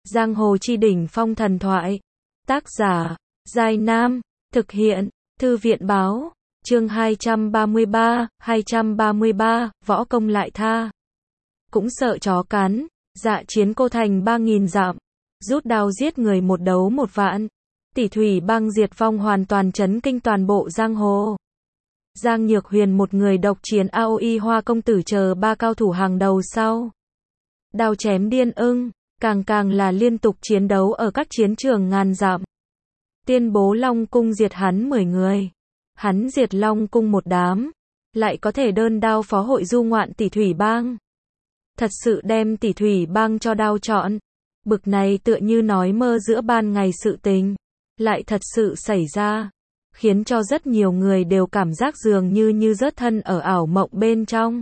Giang hồ chi đỉnh phong thần thoại. Tác giả, Giai Nam. Thực hiện, Thư viện Báo. Chương 233, võ công lại tha. Cũng sợ chó cắn, dạ chiến cô thành 3.000 dặm. Rút đao giết người một đấu 1 vạn. Tỷ thủy băng diệt vong hoàn toàn chấn kinh toàn bộ giang hồ. Giang Nhược Huyền một người độc chiến AOI Hoa công tử chờ 3 cao thủ hàng đầu sau. Đao chém điên ưng, càng là liên tục chiến đấu ở các chiến trường ngàn dặm. Tuyên bố Long Cung diệt hắn 10 người. Hắn diệt Long Cung một đám, lại có thể đơn đao phó hội du ngoạn tỷ thủy bang. Thật sự đem tỷ thủy bang cho đao chọn. Bực này tựa như nói mơ giữa ban ngày sự tình, lại thật sự xảy ra, khiến cho rất nhiều người đều cảm giác dường như rớt thân ở ảo mộng bên trong.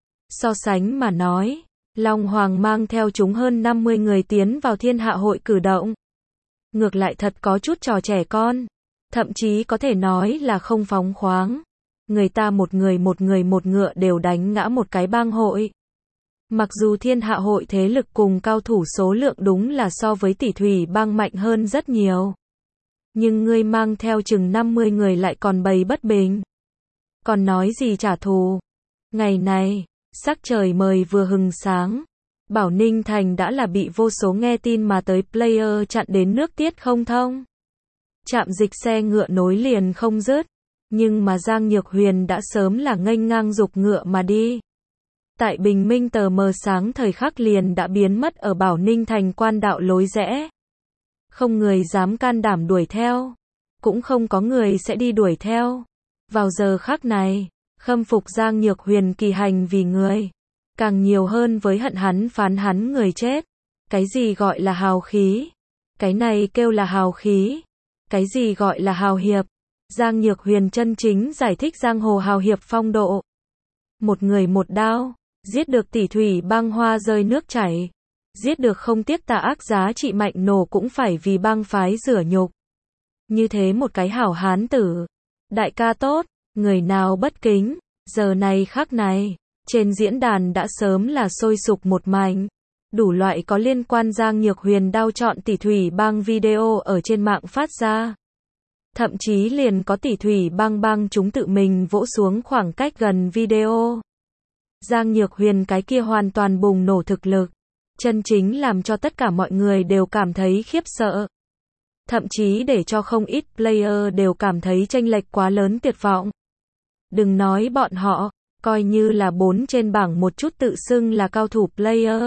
So sánh mà nói, Long Hoàng mang theo chúng hơn 50 người tiến vào thiên hạ hội cử động. Ngược lại thật có chút trò trẻ con, thậm chí có thể nói là không phóng khoáng. Người ta một người một ngựa đều đánh ngã một cái bang hội. Mặc dù thiên hạ hội thế lực cùng cao thủ số lượng đúng là so với tỷ thủy bang mạnh hơn rất nhiều. Nhưng ngươi mang theo chừng 50 người lại còn bầy bất bình. Còn nói gì trả thù. Ngày này, sắc trời mời vừa hừng sáng. Bảo Ninh Thành đã là bị vô số nghe tin mà tới player chặn đến nước tiết không thông. Trạm dịch xe ngựa nối liền không dứt. Nhưng mà Giang Nhược Huyền đã sớm là nghênh ngang dục ngựa mà đi. Tại bình minh tờ mờ sáng thời khắc liền đã biến mất ở Bảo Ninh Thành quan đạo lối rẽ. Không người dám can đảm đuổi theo. Cũng không có người sẽ đi đuổi theo. Vào giờ khắc này, khâm phục Giang Nhược Huyền kỳ hành vì người. Càng nhiều hơn với hận hắn phán hắn người chết. Cái gì gọi là hào khí? Cái này kêu là hào khí. Cái gì gọi là hào hiệp? Giang Nhược Huyền chân chính giải thích giang hồ hào hiệp phong độ. Một người một đao, giết được tỷ thủy bang hoa rơi nước chảy. Giết được không tiếc tà ác giá trị mạnh nổ cũng phải vì bang phái rửa nhục. Như thế một cái hảo hán tử. Đại ca tốt, người nào bất kính. Giờ này khắc này, trên diễn đàn đã sớm là sôi sục một mảnh. Đủ loại có liên quan Giang Nhược Huyền đao chọn tỷ thủy bang video ở trên mạng phát ra. Thậm chí liền có tỷ thủy bang chúng tự mình vỗ xuống khoảng cách gần video. Giang Nhược Huyền cái kia hoàn toàn bùng nổ thực lực. Chân chính làm cho tất cả mọi người đều cảm thấy khiếp sợ. Thậm chí để cho không ít player đều cảm thấy chênh lệch quá lớn tuyệt vọng. Đừng nói bọn họ, coi như là 4 trên bảng một chút tự xưng là cao thủ player.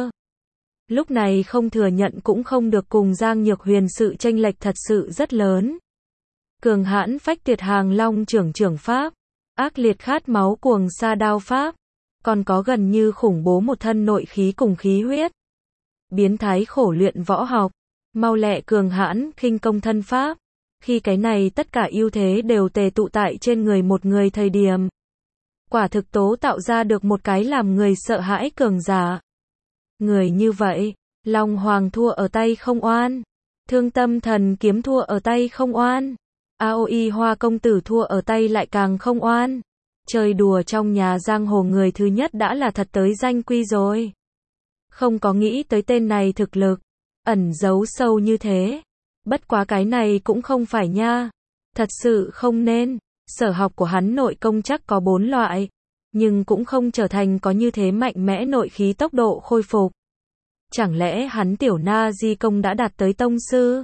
Lúc này không thừa nhận cũng không được, cùng Giang Nhược Huyền sự chênh lệch thật sự rất lớn. Cường hãn phách tuyệt hàng long trưởng pháp, ác liệt khát máu cuồng sa đao pháp, còn có gần như khủng bố một thân nội khí cùng khí huyết. Biến thái khổ luyện võ học, mau lẹ cường hãn khinh công thân pháp. Khi cái này tất cả ưu thế đều tề tụ tại trên người một người thời điểm, quả thực tố tạo ra được một cái làm người sợ hãi cường giả. Người như vậy, Long Hoàng thua ở tay không oan, Thương Tâm Thần Kiếm thua ở tay không oan, AOI Hoa công tử thua ở tay lại càng không oan. Chơi đùa trong nhà giang hồ người thứ nhất đã là thật tới danh quy rồi. Không có nghĩ tới tên này thực lực ẩn giấu sâu như thế. Bất quá cái này cũng không phải nha. Thật sự không nên. Sở học của hắn nội công chắc có 4 loại, nhưng cũng không trở thành có như thế mạnh mẽ nội khí tốc độ khôi phục. Chẳng lẽ hắn tiểu na di công đã đạt tới tông sư?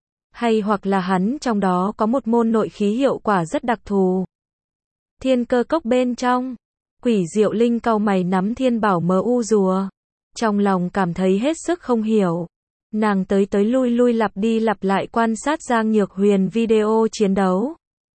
Hay hoặc là hắn trong đó có một môn nội khí hiệu quả rất đặc thù? Thiên Cơ Cốc bên trong, Quỷ Diệu Linh cau mày nắm thiên bảo MU rùa. Trong lòng cảm thấy hết sức không hiểu. Nàng tới lui lặp đi lặp lại quan sát Giang Nhược Huyền video chiến đấu.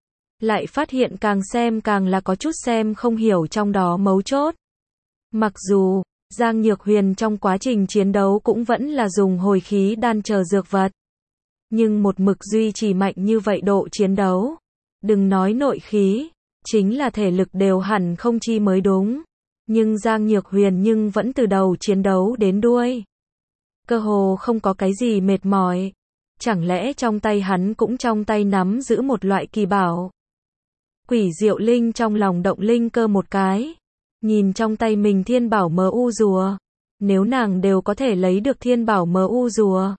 Lại phát hiện càng xem càng là có chút xem không hiểu trong đó mấu chốt. Mặc dù, Giang Nhược Huyền trong quá trình chiến đấu cũng vẫn là dùng hồi khí đan chờ dược vật. Nhưng một mực duy trì mạnh như vậy độ chiến đấu. Đừng nói nội khí, chính là thể lực đều hẳn không chi mới đúng. Nhưng Giang Nhược Huyền nhưng vẫn từ đầu chiến đấu đến đuôi. Cơ hồ không có cái gì mệt mỏi. Chẳng lẽ trong tay hắn cũng trong tay nắm giữ một loại kỳ bảo? Quỷ Diệu Linh trong lòng động linh cơ một cái. Nhìn trong tay mình thiên bảo MU rùa. Nếu nàng đều có thể lấy được thiên bảo MU rùa,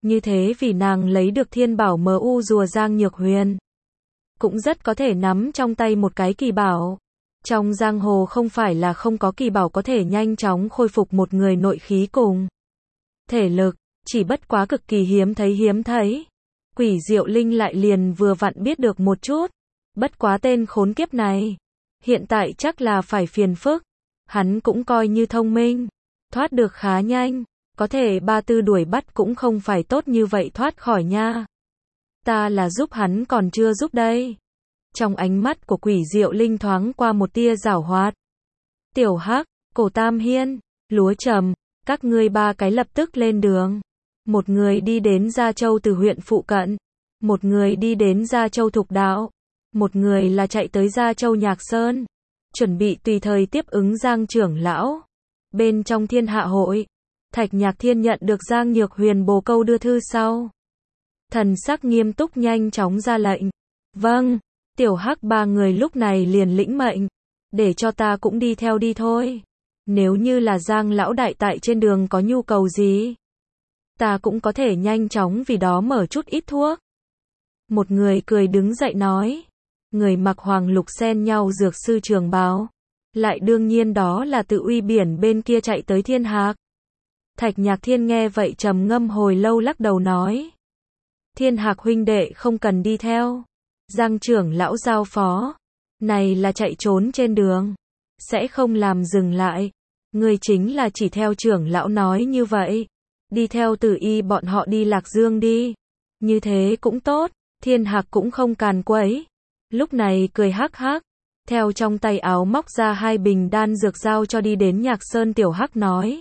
Như thế vì nàng lấy được thiên bảo MU rùa Giang Nhược Huyền. Cũng rất có thể nắm trong tay một cái kỳ bảo. Trong giang hồ không phải là không có kỳ bảo có thể nhanh chóng khôi phục một người nội khí cùng thể lực, chỉ bất quá cực kỳ hiếm thấy. Quỷ Diệu Linh lại liền vừa vặn biết được một chút. Bất quá tên khốn kiếp này. Hiện tại chắc là phải phiền phức. Hắn cũng coi như thông minh. Thoát được khá nhanh. Có thể Ba Tư đuổi bắt cũng không phải tốt như vậy thoát khỏi nha. Ta là giúp hắn còn chưa giúp đây. Trong ánh mắt của Quỷ Diệu Linh thoáng qua một tia giảo hoạt. Tiểu Hắc, Cổ Tam Hiên, Lúa Trầm, các ngươi ba cái lập tức lên đường. Một người đi đến Gia Châu từ huyện phụ cận. Một người đi đến Gia Châu Thục Đạo. Một người là chạy tới Gia Châu Nhạc Sơn. Chuẩn bị tùy thời tiếp ứng Giang trưởng lão. Bên trong Thiên Hạ Hội, Thạch Nhạc Thiên nhận được Giang Nhược Huyền bồ câu đưa thư sau. Thần sắc nghiêm túc nhanh chóng ra lệnh. Vâng, Tiểu Hắc ba người lúc này liền lĩnh mệnh. Để cho ta cũng đi theo đi thôi. Nếu như là Giang lão đại tại trên đường có nhu cầu gì, ta cũng có thể nhanh chóng vì đó mở chút ít thuốc. Một người cười đứng dậy nói. Người mặc hoàng lục xen nhau dược sư trường bào. Lại đương nhiên đó là tự uy biển bên kia chạy tới Thiên Hạc. Thạch Nhạc Thiên nghe vậy trầm ngâm hồi lâu lắc đầu nói. Thiên Hạc huynh đệ không cần đi theo. Giang trưởng lão giao phó. Này là chạy trốn trên đường. Sẽ không làm dừng lại. Người chính là chỉ theo trưởng lão nói như vậy. Đi theo Tử Y bọn họ đi Lạc Dương đi. Như thế cũng tốt. Thiên Hạc cũng không càn quấy. Lúc này cười hắc hắc. Theo trong tay áo móc ra 2 bình đan dược giao cho đi đến Nhạc Sơn. Tiểu Hắc nói.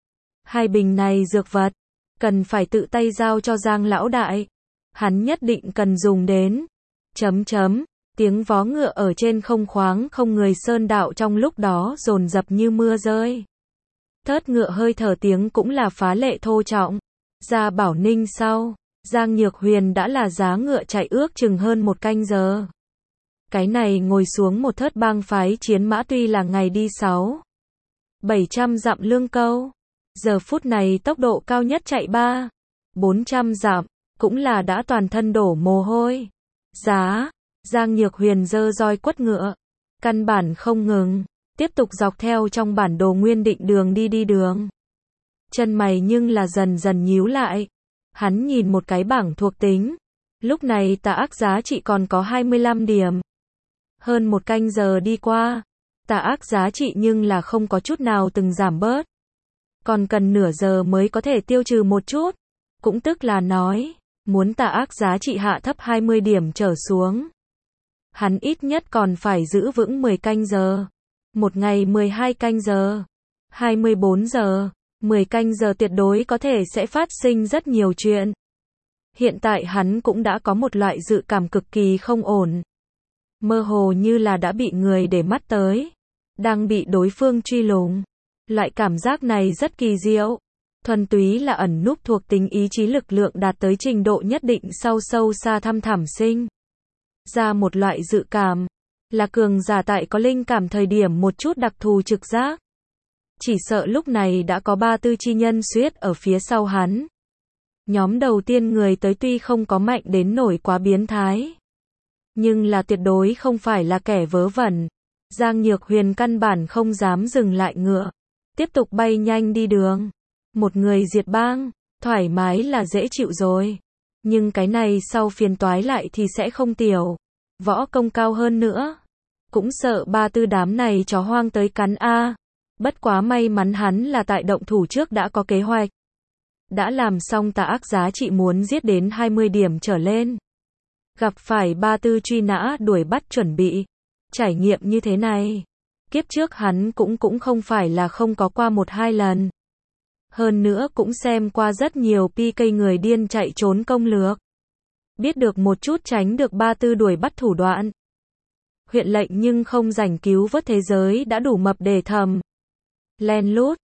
2 bình này dược vật. Cần phải tự tay giao cho Giang lão đại. Hắn nhất định cần dùng đến. Tiếng vó ngựa ở trên không khoáng không người sơn đạo trong lúc đó dồn dập như mưa rơi. Thớt ngựa hơi thở tiếng cũng là phá lệ thô trọng. Ra Bảo Ninh sau, Giang Nhược Huyền đã là giá ngựa chạy ước chừng hơn 1 canh giờ. Cái này ngồi xuống một thớt bang phái chiến mã tuy là ngày đi 600-700 dặm lương câu. Giờ phút này tốc độ cao nhất chạy 300-400 dặm, cũng là đã toàn thân đổ mồ hôi. Giang Nhược Huyền giơ roi quất ngựa, căn bản không ngừng, tiếp tục dọc theo trong bản đồ nguyên định đường đi đường. Chân mày nhưng là dần dần nhíu lại. Hắn nhìn một cái bảng thuộc tính. Lúc này tà ác giá trị còn có 25 điểm. Hơn 1 canh giờ đi qua, tà ác giá trị nhưng là không có chút nào từng giảm bớt. Còn cần nửa giờ mới có thể tiêu trừ một chút. Cũng tức là nói, muốn tà ác giá trị hạ thấp 20 điểm trở xuống. Hắn ít nhất còn phải giữ vững 10 canh giờ. Một ngày 12 canh giờ. 24 giờ. 10 canh giờ tuyệt đối có thể sẽ phát sinh rất nhiều chuyện. Hiện tại hắn cũng đã có một loại dự cảm cực kỳ không ổn. Mơ hồ như là đã bị người để mắt tới. Đang bị đối phương truy lùng. Loại cảm giác này rất kỳ diệu. Thuần túy là ẩn núp thuộc tính ý chí lực lượng đạt tới trình độ nhất định sau sâu xa thăm thẳm sinh ra một loại dự cảm. Là cường giả tại có linh cảm thời điểm một chút đặc thù trực giác. Chỉ sợ lúc này đã có 3 tư chi nhân suýt ở phía sau hắn. Nhóm đầu tiên người tới tuy không có mạnh đến nổi quá biến thái. Nhưng là tuyệt đối không phải là kẻ vớ vẩn. Giang Nhược Huyền căn bản không dám dừng lại ngựa. Tiếp tục bay nhanh đi đường. Một người diệt bang, thoải mái là dễ chịu rồi. Nhưng cái này sau phiền toái lại thì sẽ không tiểu. Võ công cao hơn nữa. Cũng sợ 3 tư đám này chó hoang tới cắn a. Bất quá may mắn hắn là tại động thủ trước đã có kế hoạch. Đã làm xong tà ác giá trị muốn giết đến 20 điểm trở lên. Gặp phải 3 tư truy nã đuổi bắt chuẩn bị. Trải nghiệm như thế này. Kiếp trước hắn cũng không phải là không có qua 1-2 lần. Hơn nữa cũng xem qua rất nhiều PK người điên chạy trốn công lược. Biết được một chút tránh được 3 tư đuổi bắt thủ đoạn. Huyện lệnh nhưng không rảnh cứu vớt thế giới đã đủ mập để thầm. Len lút,